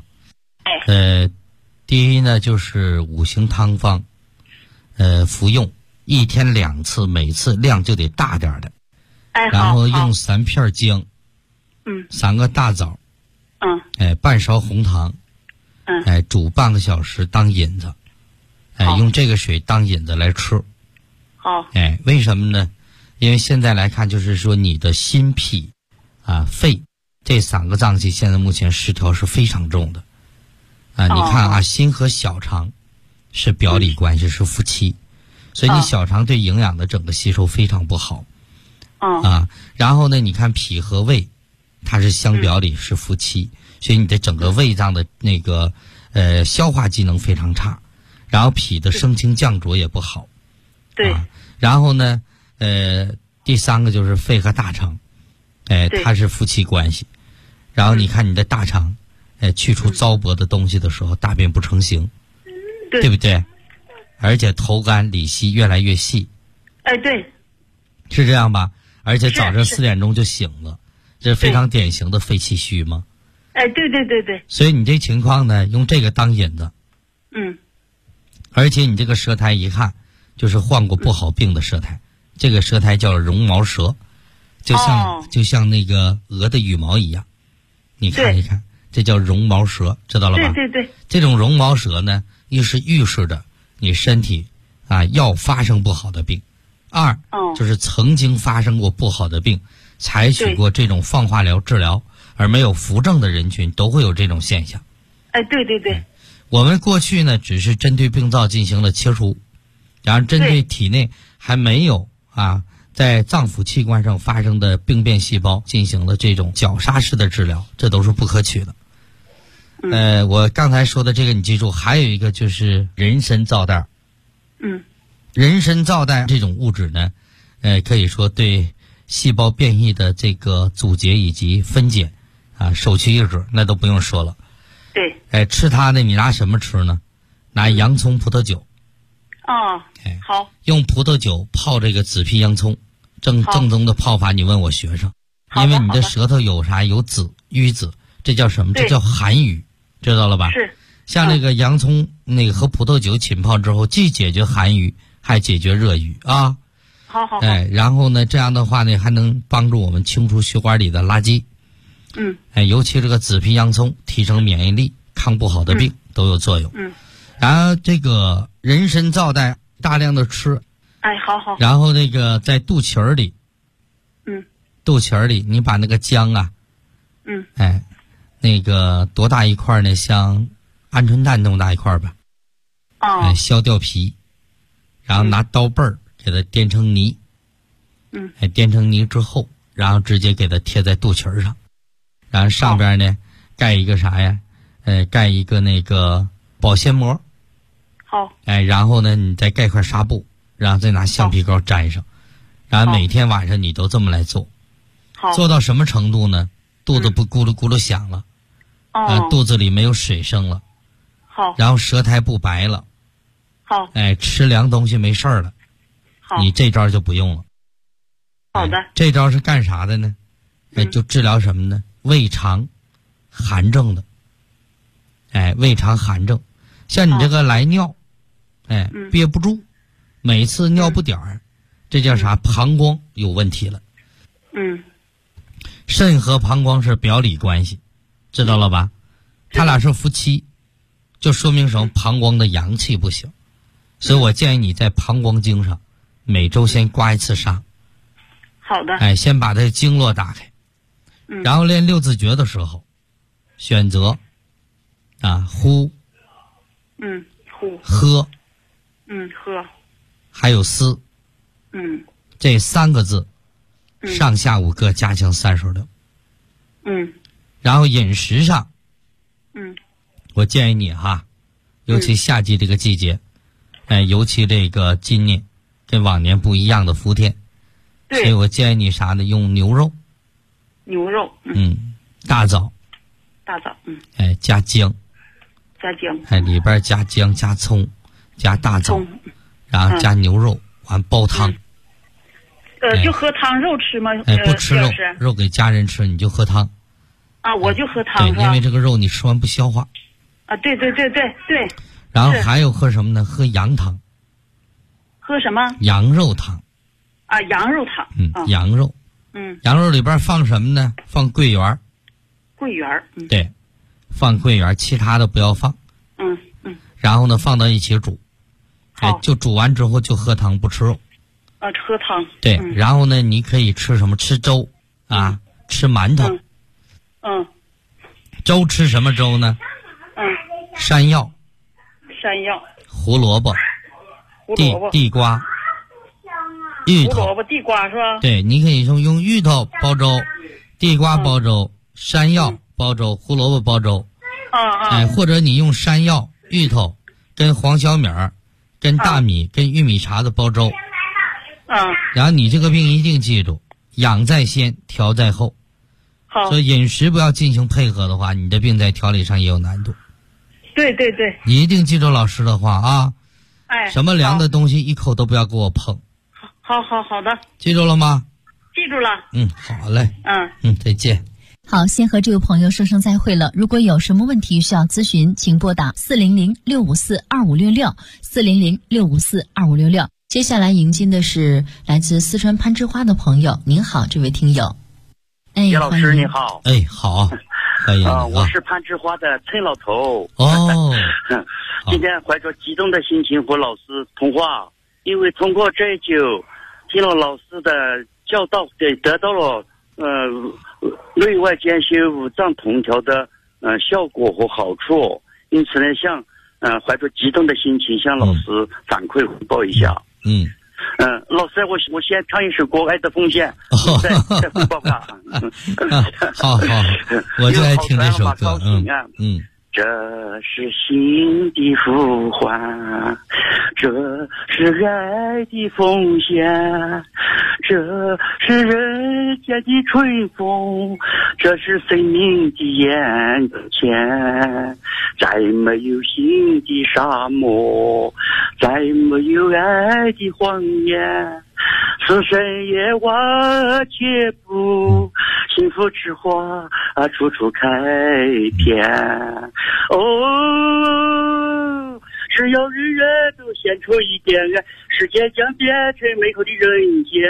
Speaker 3: 第一呢就是5行汤方，服用1天2次，每次量就得大点的。然后用3片姜， 3个大枣，半勺红糖，煮半个小时当引子，用这个水当引子来吃。
Speaker 5: 好。
Speaker 3: 为什么呢？因为现在来看，就是说你的心脾肺这3个脏器现在目前失调是非常重的。你看心和小肠是表里关系，是夫妻，所以你小肠对营养的整个吸收非常不好。然后呢，你看脾和胃，它是相表里，是夫妻，所以你的整个胃脏的那个消化机能非常差，然后脾的升清降浊也不好。
Speaker 5: 对。
Speaker 3: 然后呢，第3个就是肺和大肠，它是夫妻关系。然后你看你的大肠，去除糟粕的东西的时候，大便不成形，对不对？而且头干里稀，越来越细。
Speaker 5: 对。
Speaker 3: 是这样吧？而且早上4点钟就醒了，这是非常典型的肺气虚吗？
Speaker 5: 对。
Speaker 3: 所以你这情况呢，用这个当引子。而且你这个舌苔一看就是患过不好病的舌苔，这个舌苔叫绒毛舌，就像那个鹅的羽毛一样。你看一看，这叫绒毛舌，知道了吧？
Speaker 5: 对。
Speaker 3: 这种绒毛舌呢，一是预示着你身体要发生不好的病。2就是曾经发生过不好的病，采取过这种放化疗治疗而没有扶正的人群都会有这种现象。
Speaker 5: 对。
Speaker 3: 我们过去呢只是针对病灶进行了切除，然后针对体内还没有在脏腑器官上发生的病变细胞进行了这种绞杀式的治疗，这都是不可取的。我刚才说的这个你记住，还有一个就是人参皂苷。人参皂苷这种物质呢，可以说对细胞变异的这个阻截以及分解首屈一指，那都不用说了。
Speaker 5: 对。
Speaker 3: 吃它呢，你拿什么吃呢？拿洋葱、葡萄酒。
Speaker 5: 好。
Speaker 3: 用葡萄酒泡这个紫皮洋葱，正宗的泡法，你问我学生。因为你的舌头有啥？有紫瘀紫，这叫什么？这叫寒瘀，知道了吧？
Speaker 5: 是。
Speaker 3: 像那个洋葱和葡萄酒浸泡之后，既解决寒瘀，还解决热瘀啊。
Speaker 5: 好。
Speaker 3: 然后呢，这样的话呢，还能帮助我们清除血管里的垃圾。尤其这个紫皮洋葱提升免疫力，抗不好的病都有作用。然后这个人参皂苷大量的吃。
Speaker 5: 好。
Speaker 3: 然后那个在肚脐儿里。肚脐儿里，你把那个姜那个多大一块呢？像鹌鹑蛋那么大一块吧。削掉皮，然后拿刀背儿给它颠成泥。颠成泥之后，然后直接给它贴在肚脐儿上，然后上边呢盖一个啥呀？盖一个那个保鲜膜。
Speaker 5: 好。
Speaker 3: 然后呢，你再盖块纱布，然后再拿橡皮膏粘上，然后每天晚上你都这么来做。
Speaker 5: 好。
Speaker 3: 做到什么程度呢？肚子不咕噜咕噜响了。肚子里没有水声了。
Speaker 5: 好。
Speaker 3: 然后舌苔不白了。
Speaker 5: 好。
Speaker 3: 吃凉东西没事儿了。
Speaker 5: 好。
Speaker 3: 你这招就不用了。
Speaker 5: 好的。
Speaker 3: 这招是干啥的呢？就治疗什么呢？胃肠寒症的。胃肠寒症，像你这个来尿，憋不住，每次尿不点儿，这叫啥？膀胱有问题了。肾和膀胱是表里关系，知道了吧？他俩是夫妻，就说明什么？膀胱的阳气不行，所以我建议你在膀胱经上每周先刮一次痧。
Speaker 5: 好的。
Speaker 3: 先把这经络打开，然后练六字诀的时候，选择呼，
Speaker 5: 呼，
Speaker 3: 喝，
Speaker 5: 喝，
Speaker 3: 还有思，这3个字，上下5个加强36。然后饮食上，我建议你尤其夏季这个季节，尤其这个今年跟往年不一样的伏天，所以我建议你啥呢？用牛肉，大枣，加姜，里边加姜加葱加大枣，然后加牛肉，完煲汤。
Speaker 5: 就喝汤，肉吃吗？
Speaker 3: 不吃肉，肉给家人吃，你就喝汤。
Speaker 5: 我就喝汤。
Speaker 3: 对，因为这个肉你吃完不消化。
Speaker 5: 对。
Speaker 3: 然后还有喝什么呢？喝羊汤。
Speaker 5: 喝什么？
Speaker 3: 羊肉汤。
Speaker 5: 羊肉汤。
Speaker 3: 羊肉， 羊肉里边放什么呢？放桂圆。
Speaker 5: 桂圆。
Speaker 3: 对，放桂圆，其他的不要放。然后呢，放到一起煮。就煮完之后就喝汤不吃肉。
Speaker 5: 喝汤。
Speaker 3: 对，然后呢，你可以吃什么？吃粥啊，吃馒头。粥吃什么粥呢？山药。胡萝卜。地瓜。芋头。胡
Speaker 5: 萝卜、地瓜是吧？
Speaker 3: 对，你可以用芋头煲粥，地瓜煲粥，山药煲粥，胡萝卜煲粥。或者你用山药、芋头跟黄小米儿。跟大米跟玉米碴子煲粥。然后你这个病一定记住，养在先，调在后。
Speaker 5: 好。
Speaker 3: 所以饮食不要进行配合的话，你的病在调理上也有难度。
Speaker 5: 对。
Speaker 3: 你一定记住老师的话啊。什么凉的东西一口都不要给我碰。
Speaker 5: 好的。
Speaker 3: 记住了吗？
Speaker 5: 记住了。
Speaker 3: 好嘞。再见。
Speaker 4: 好，先和这位朋友说声再会了。如果有什么问题需要咨询，请拨打400-654-2566，400-654-2566。接下来迎接的是来自四川攀枝花的朋友。您好，这位听友。
Speaker 6: 叶老师你好。
Speaker 3: 好，欢迎你。
Speaker 6: 我是攀枝花的陈老头。今天怀着激动的心情和老师通话，因为通过这就听了老师的教导，得到了内外兼修五脏同调的效果和好处，因此呢，怀着激动的心情向老师反馈汇报一下。老师，我先唱一首歌《爱的奉献》，再汇报吧。
Speaker 3: 好，我就爱听这首歌。
Speaker 6: 这是心的呼唤，这是爱的奉献，这是人间的春风，这是生命的眼前。再没有新的沙漠，再没有爱的谎言，此生也挖掘不幸福之花处处开遍。只要人人都献出一点爱，世界将变成美好的人间。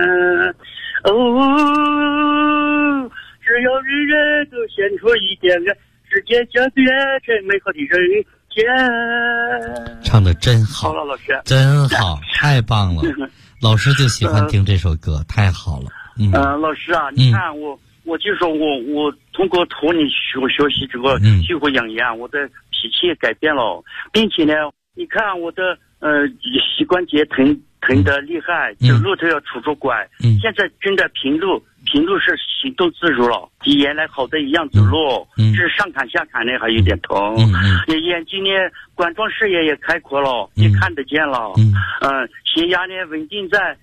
Speaker 6: 只要人人都献出一点爱，世界将变成美好的人间。
Speaker 3: 唱得真好。
Speaker 6: 好了，老师。
Speaker 3: 真好，太棒了。老师就喜欢听这首歌，太好了。
Speaker 6: 老师啊，你看我就说我通过图你学习这个虚火养颜，我的脾气也改变了，并且呢，你看我的膝关节疼得厉害，走路都要拄着拐，现在真的平路是行动自如了，比原来好的一样走路，只是上坎下坎呢还有点疼，眼睛呢冠状视野也开阔了，也看得见了，血压呢稳定在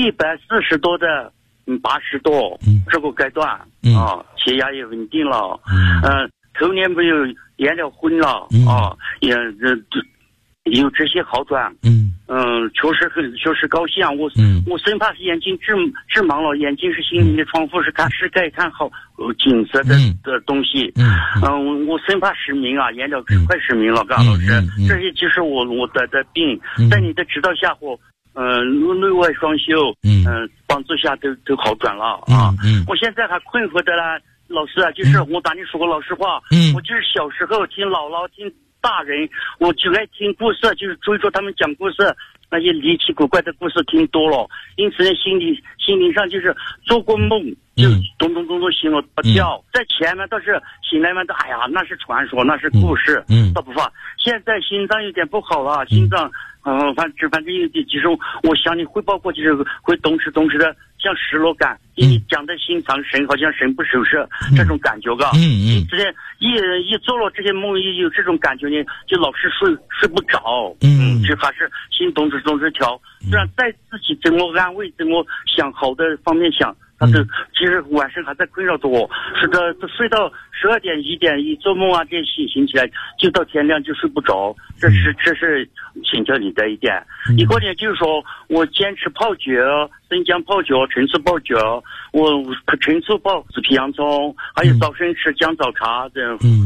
Speaker 6: 140多的80多这个阶段血压也稳定了，头年没有颜料昏了也有这些好转，确实高兴。我生怕是眼睛致盲了，眼睛是心灵的窗户，是可以看好景色的东西。我生怕失明啊，眼角快失明了，老师，这些就是我的病，在你的指导下或内外双修，帮助下都好转了啊。我现在还困惑的啦，老师啊，就是我打你说过老实话，我就是小时候听姥姥听大人，我就爱听故事，就是追着他们讲故事，那些离奇古怪的故事听多了，因此呢，心灵上就是做过梦，就咚咚咚咚醒了不跳，在前面倒是醒来嘛，哎呀，那是传说，那是故事，倒不怕。现在心脏有点不好了，心脏，反正有点，其实我向你汇报过，就是会动时的像失落感，你讲的心藏神，好像神不守舍这种感觉，之前一做了这些梦，一有这种感觉呢，就老是睡不着，就还是心动时跳，这样再自己怎么安慰，怎么想好的方面想。其实晚上还在困扰着我，是的，睡到12点1点一做梦啊，这醒起来就到天亮就睡不着，这是请教你的一点。一个点就是说我坚持泡脚，生姜泡脚，陈醋泡脚，我陈醋泡紫皮洋葱，还有早晨吃姜枣茶这样。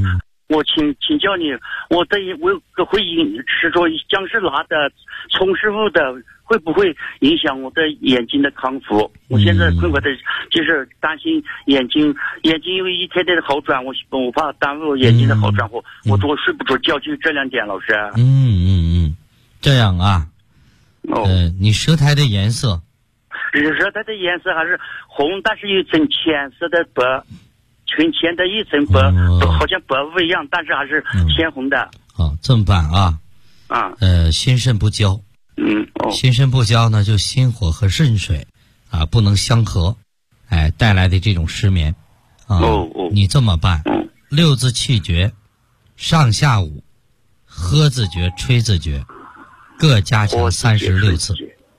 Speaker 6: 我请教你，我有个会吃着姜是辣的、葱师傅的，会不会影响我的眼睛的康复？我现在困惑的就是担心眼睛有一天的好转，我怕耽误眼睛的好转，我睡不着觉，就这2点，老师。
Speaker 3: 这样啊。你舌苔的颜色？
Speaker 6: 舌苔的颜色还是红，但是有一层浅色的白。纯浅的一层白，好像白雾一样，但是还是鲜红的。
Speaker 3: 这么办啊？心肾不交。心肾不交呢，就心火和肾水不能相合，带来的这种失眠。你这么办？6字气诀，上下午，喝字诀、吹字诀，各加强36次。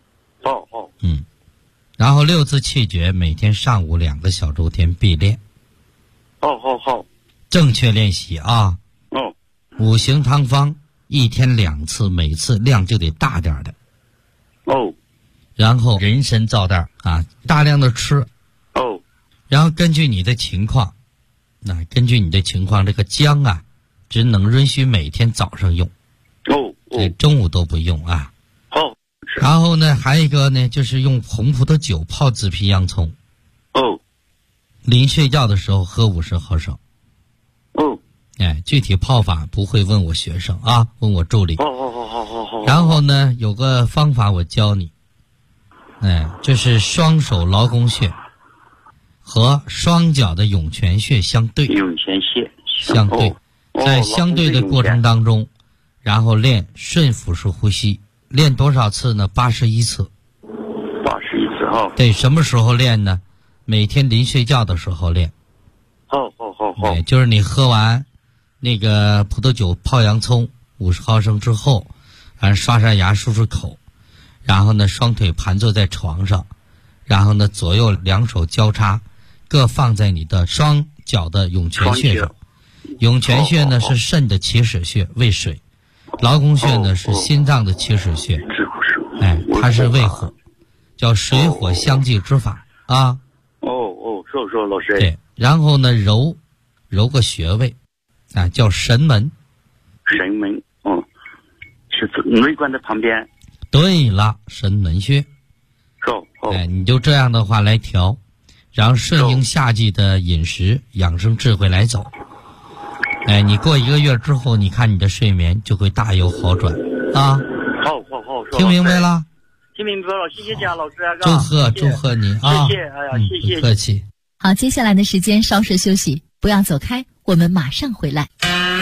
Speaker 3: 然后6字气诀每天上午2个小周天必练。
Speaker 6: 好，
Speaker 3: 正确练习啊。5行汤方1天2次，每次量就得大点的。然后人参皂袋大量的吃。然后根据你的情况，这个姜只能允许每天早上用。中午都不用啊。然后呢，还有一个呢，就是用红葡萄酒泡紫皮洋葱。临睡觉的时候喝50毫升。具体泡法不会问我学生问我助理。然后呢，有个方法我教你，这是双手劳宫穴和双脚的涌泉穴相对。在相对的过程当中，然后练顺腹式呼吸，练多少次呢？81次。对，什么时候练呢？每天临睡觉的时候练。就是你喝完那个葡萄酒泡洋葱50毫升之后，然后刷刷牙漱漱口，然后呢双腿盘坐在床上，然后呢左右2手交叉，各放在你的双脚的涌泉穴上。涌泉穴呢是肾的起始穴，为水；劳宫穴呢是心脏的起始穴，它是为火，叫水火相济之法
Speaker 6: 说老师。
Speaker 3: 对，然后呢揉个穴位叫神门。
Speaker 6: 是内关的旁边。
Speaker 3: 对了，神门穴。你就这样的话来调，然后顺应夏季的饮食养生智慧来走。你过1个月之后，你看你的睡眠就会大有好转好，听明白了？
Speaker 6: 听明白了，谢谢贾老师。
Speaker 3: 祝贺你
Speaker 6: 谢谢，
Speaker 3: 不客气。
Speaker 4: 好，接下来的时间稍事休息，不要走开，我们马上回来。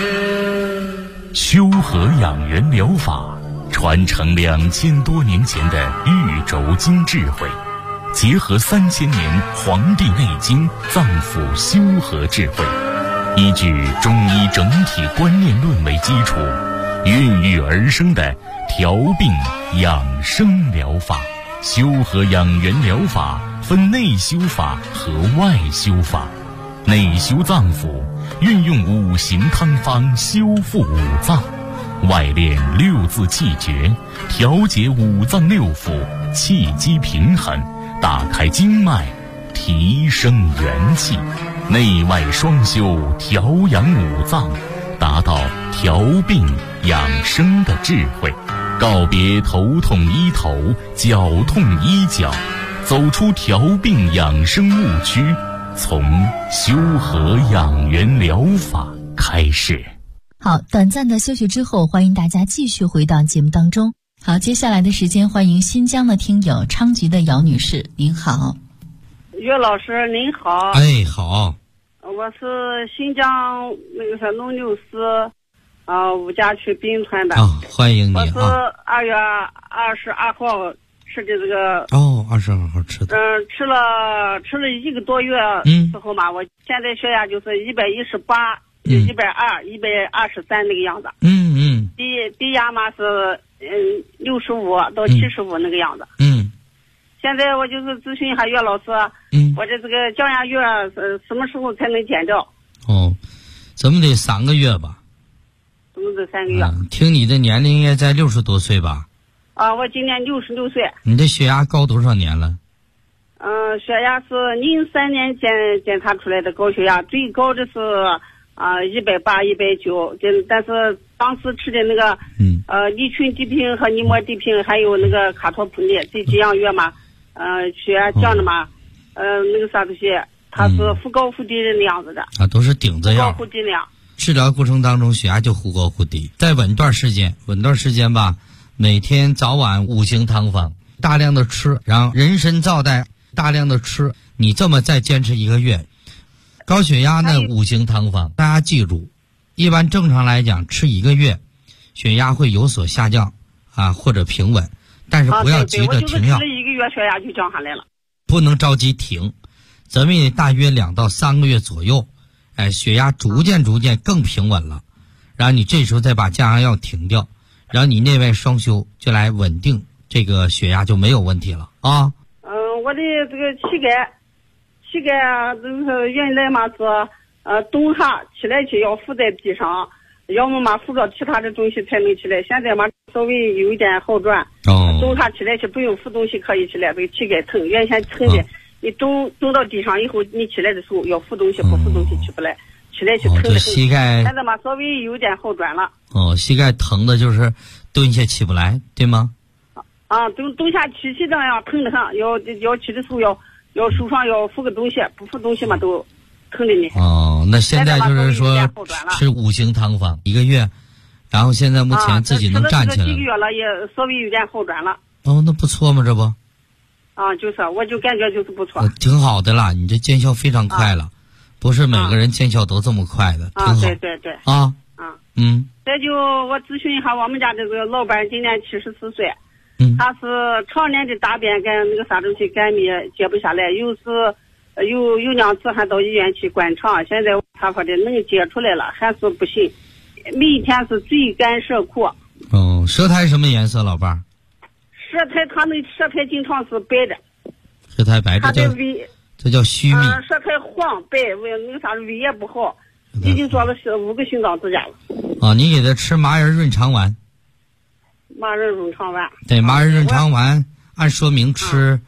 Speaker 1: 修和养元疗法传承2000多年前的玉轴经智慧，结合3000年《黄帝内经》脏腑修和智慧，依据中医整体观念论为基础，孕育而生的调病养生疗法。修和养元疗法分内修法和外修法。内修脏腑，运用5行汤方修复5脏；外练6字气诀，调节5脏6腑，气机平衡，打开经脉，提升元气。内外双修，调养5脏，达到调病养生的智慧。告别头痛医头，脚痛医脚，走出调病养生误区，从修和养元疗法开始。
Speaker 4: 好，短暂的休息之后，欢迎大家继续回到节目当中。好，接下来的时间，欢迎新疆的听友昌吉的姚女士，您好。
Speaker 5: 岳老师您好。
Speaker 3: 好。
Speaker 5: 我是新疆农牛司吴家区滨川的。
Speaker 3: 欢迎你
Speaker 5: 我是2月22号吃的这个。
Speaker 3: 22号吃的。
Speaker 5: 吃了1个多月之后嘛，我现在血压就是118、120、123那个样子。低压嘛是65到75那个样子。现在我就是咨询一下岳老师，我的这个降压药什么时候才能见着？
Speaker 3: 怎么得3个月吧？
Speaker 5: 怎么得3个月？
Speaker 3: 听你的年龄应该在60多岁吧？
Speaker 5: 我今年66岁。
Speaker 3: 你的血压高多少年了？
Speaker 5: 血压是03年检查出来的高血压，最高的是 180、190，但是当时吃的那个利群地平和尼莫地平，还有那个卡托普尼这几样药嘛，血压降了嘛，那个啥东西，它是忽高忽低的那样子的
Speaker 3: 啊，都是顶子药，
Speaker 5: 忽高忽低那样。
Speaker 3: 治疗过程当中血压就忽高忽低，再稳段时间吧，每天早晚5型汤方大量的吃，然后人参皂苷大量的吃，你这么再坚持1个月。高血压呢5型汤方，大家记住，一般正常来讲吃1个月，血压会有所下降啊或者平稳，但是不要急着停药。
Speaker 5: 我就是吃了1个月血压就降下来了。
Speaker 3: 不能着急停，咱们也大约2到3个月左右。血压逐渐更平稳了，然后你这时候再把降压药停掉，然后你内外双修就来稳定这个血压就没有问题了啊。
Speaker 5: 我的这个膝盖就是原来嘛是蹲下起来去要扶在地上，要么嘛扶着其他的东西才能起来，现在嘛稍微有一点好转。蹲下起来去不用扶东西可以起来，这个膝盖疼，原先疼的。你蹲到地上以后，你起来的时候要扶东西，不扶东西起不来，起来去疼的很。
Speaker 3: 膝盖
Speaker 5: 现在嘛稍微有点好转了。
Speaker 3: 膝盖疼的就是蹲下起不来，对吗？
Speaker 5: 蹲下起这样疼的很，要起的时候要手上要扶个东西，不扶东西嘛都疼的你。
Speaker 3: 那现在就是说吃5型汤方1个月，然后现在目前自己能站起来了。
Speaker 5: 几个月了也稍微有点好转了。
Speaker 3: 那不错嘛，这不。
Speaker 5: 就是我就感觉就是不错，
Speaker 3: 挺好的啦，你这见效非常快了，不是每个人见效都这么快的，挺好。
Speaker 5: 对
Speaker 3: 再
Speaker 5: 就我咨询一下我们家这个老板，今年74岁，他是常年的大便跟那个啥东西便秘解不下来，有时有2次还到医院去灌肠，现在他说的能解出来了，还是不行，每一天是嘴干舌苦。
Speaker 3: 舌苔什么颜色，老伴儿？
Speaker 5: 舌苔，他那舌苔经常是白的，
Speaker 3: 舌苔白，这叫虚秘。
Speaker 5: 舌苔黄白，那个啥胃也不好，已经做了5个心脏支架了。
Speaker 3: 你给他吃麻仁润肠丸。
Speaker 5: 麻仁润肠丸。
Speaker 3: 对，麻仁润肠丸按说明吃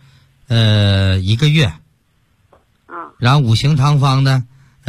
Speaker 3: 1个月。然后5型汤方呢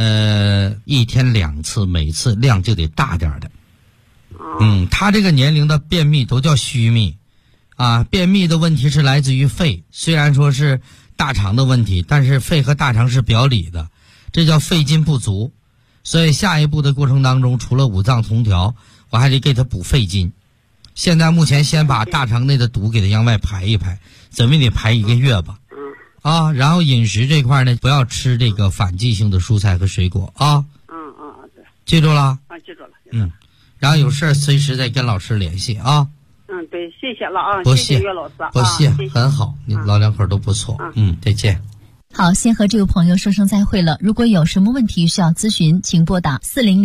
Speaker 3: ，1天2次，每次量就得大点的。他这个年龄的便秘都叫虚秘。便秘的问题是来自于肺，虽然说是大肠的问题，但是肺和大肠是表里的，这叫肺金不足。所以下一步的过程当中，除了5脏同调，我还得给他补肺金。现在目前先把大肠内的毒给他向外排一排，怎么也得排1个月吧。然后饮食这块呢，不要吃这个反季性的蔬菜和水果啊。
Speaker 5: 对。
Speaker 3: 记住了？
Speaker 5: 记住了。
Speaker 3: 然后有事随时再跟老师联系啊。
Speaker 5: 对，谢谢了啊，
Speaker 3: 不谢
Speaker 5: 岳老师，
Speaker 3: 不谢，很好，你老两口都不错，再见。
Speaker 4: 好，先和这位朋友说声再会了。如果有什么问题需要咨询，请拨打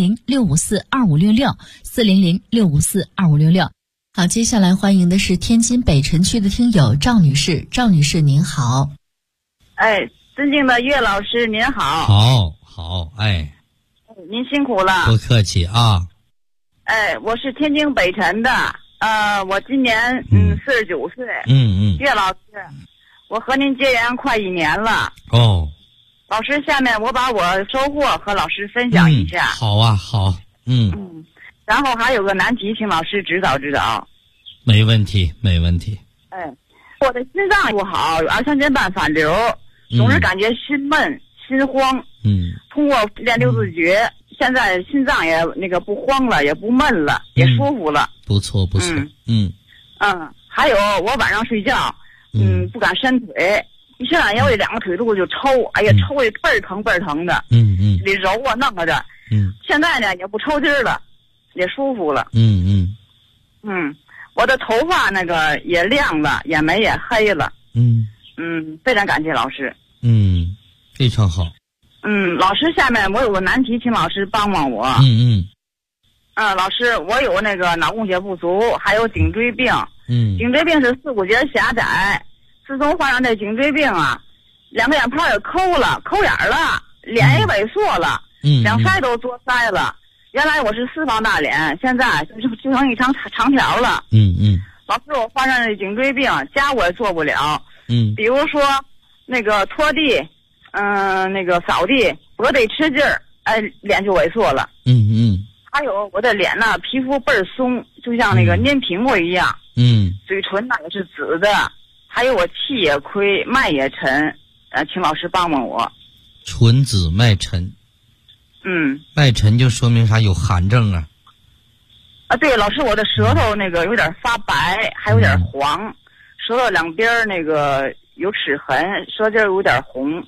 Speaker 4: 400-654-2566，400-654-2566。好，接下来欢迎的是天津北辰区的听友赵女士。赵女士您好。
Speaker 7: 尊敬的岳老师您好。
Speaker 3: 好，
Speaker 7: 您辛苦了。
Speaker 3: 不客气啊。
Speaker 7: 我是天津北辰的。我今年49岁。岳老师，我和您结缘快1年了。老师，下面我把我收获和老师分享一下。
Speaker 3: 好啊，好。
Speaker 7: 然后还有个难题，请老师指导指导。
Speaker 3: 没问题。
Speaker 7: 我的心脏不好，有2、3天半反流，总是感觉心闷心慌。通过练六字诀，现在心脏也不慌了，也不闷了，也舒服了。
Speaker 3: 不错。
Speaker 7: 还有我晚上睡觉，不敢伸腿，一伸懒腰这2个腿肚子就抽，抽的倍儿疼的。得揉啊弄啊的。现在呢也不抽筋了，也舒服了。我的头发也亮了，眼眉也黑了。非常感谢老师。
Speaker 3: 非常好。
Speaker 7: 老师，下面我有个难题，请老师帮帮我。老师，我有脑供血不足，还有颈椎病。颈椎病是4骨节狭窄，自从患上这颈椎病啊，2个眼泡也抠眼了，脸也萎缩了，2腮都作腮了。原来我是4方大脸，现在就成一长条了。老师，我患上这颈椎病，家我也做不了。比如说拖地，扫地，我得吃劲儿， 脸就萎缩了。还有我的脸呢，皮肤倍儿松，就像那个粘苹果一样。嘴唇呢也是紫的，还有我气也亏，脉也沉，请老师帮帮我。
Speaker 3: 唇紫脉沉。脉沉就说明啥？有寒症啊。
Speaker 7: 对，老师，我的舌头那个有点发白，还有点黄，舌头两边那个有齿痕，舌尖有点红。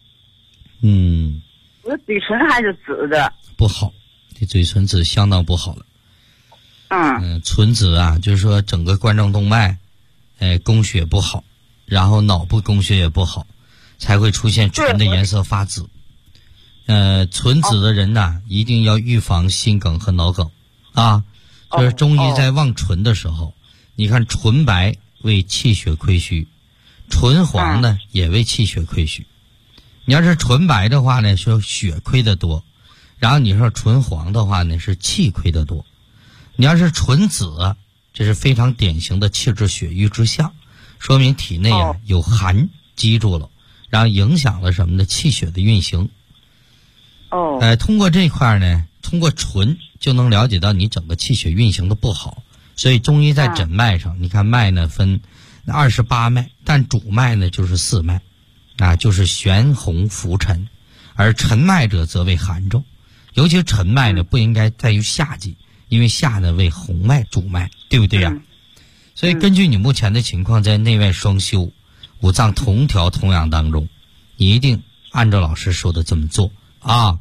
Speaker 7: 我的嘴唇还是紫的。不好，
Speaker 3: 这嘴唇紫相当不好了。唇紫啊，就是说整个冠状动脉，供血不好，然后脑部供血也不好，才会出现唇的颜色发紫。唇紫的人呢，一定要预防心梗和脑梗啊。就是中医在望唇的时候，你看唇白为气血亏虚，唇黄呢也为气血亏虚。你要是唇白的话呢，是血亏的多，然后你说唇黄的话呢，是气亏的多。你要是唇紫，这是非常典型的气滞血瘀之象，说明体内有寒积住了，然后影响了什么呢？气血的运行。通过这块呢，通过唇就能了解到你整个气血运行的不好。所以中医在诊脉上，你看脉呢分28脉，但主脉呢就是4脉，就是玄红浮沉，而沉脉者则为寒重，尤其沉脉呢不应该在于夏季，因为夏呢为红脉主脉，对不对呀？所以根据你目前的情况，在内外双修、五脏同调同养当中，你一定按照老师说的这么做啊。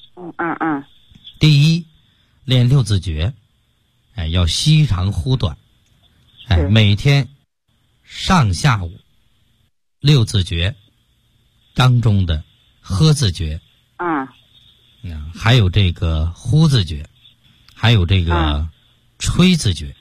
Speaker 3: 第一，练6字诀，要吸长呼短，每天上下午6字诀当中的喝字诀，还有这个呼字诀，还有这个吹字诀，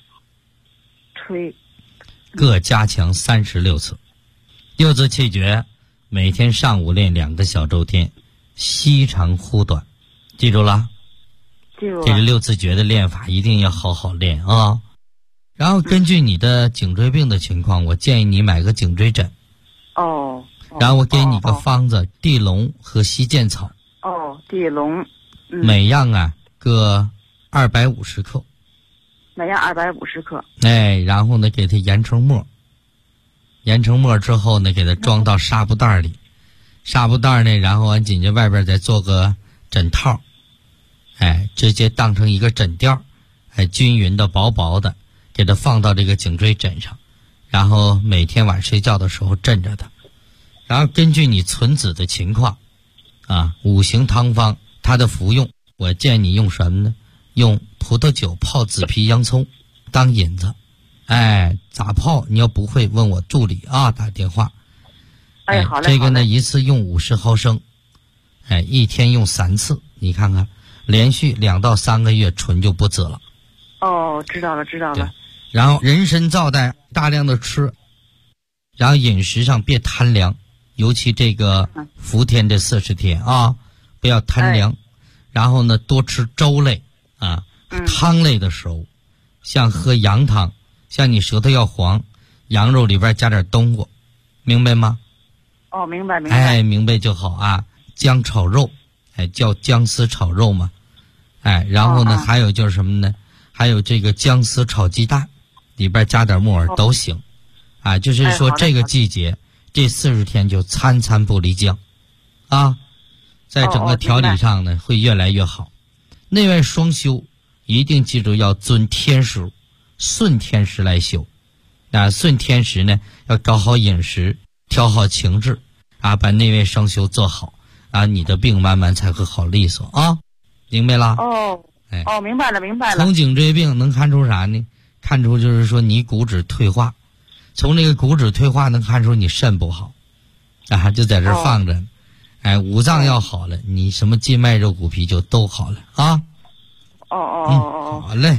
Speaker 3: 各加强36次。6字气诀每天上午练2个小周天，吸长呼短，记住了？记住了。这是6字诀的练法，一定要好好练啊。然后根据你的颈椎病的情况，我建议你买个颈椎枕。然后我给你个方子，地龙和犀剑草。
Speaker 7: 地龙。
Speaker 3: 每样各250克。
Speaker 7: 每样250克。
Speaker 3: 然后呢，给它研成末。研成末之后呢，给它装到纱布袋里。纱布袋呢，然后完紧接外边再做个枕套，直接当成一个枕垫，均匀的薄薄的，给它放到这个颈椎枕上，然后每天晚睡觉的时候枕着它。然后根据你唇紫的情况5行汤方它的服用，我建议你用什么呢？用葡萄酒泡紫皮洋葱当引子。咋泡？你要不会问我助理打电话。
Speaker 7: 好嘞。
Speaker 3: 这个呢，一次用50毫升，一天用3次，你看看，连续2到3个月，唇就不紫了。
Speaker 7: 知道了。
Speaker 3: 然后人参皂带大量的吃，然后饮食上别贪凉，尤其这个伏天这40天不要贪凉。然后呢，多吃粥类汤类的食物，像喝羊汤，像你舌头要黄，羊肉里边加点冬瓜，明白吗？
Speaker 7: 明白。
Speaker 3: 明白就好姜炒肉，叫姜丝炒肉嘛。然后呢，还有就是什么呢？还有这个姜丝炒鸡蛋，里边加点木耳都行。就是说这个季节，这40天就餐餐不离姜在整个调理上呢，会越来越好。内外双修，一定记住要遵天时，顺天时来修。顺天时呢，要搞好饮食，调好情志把内外双修做好你的病慢慢才会好利索明白了？
Speaker 7: 明白了。
Speaker 3: 从颈椎病能看出啥呢？看出就是说你骨质退化，从这个骨质退化能看出你肾不好就在这放着。五脏要好了，你什么筋脉肉骨皮就都好了好嘞。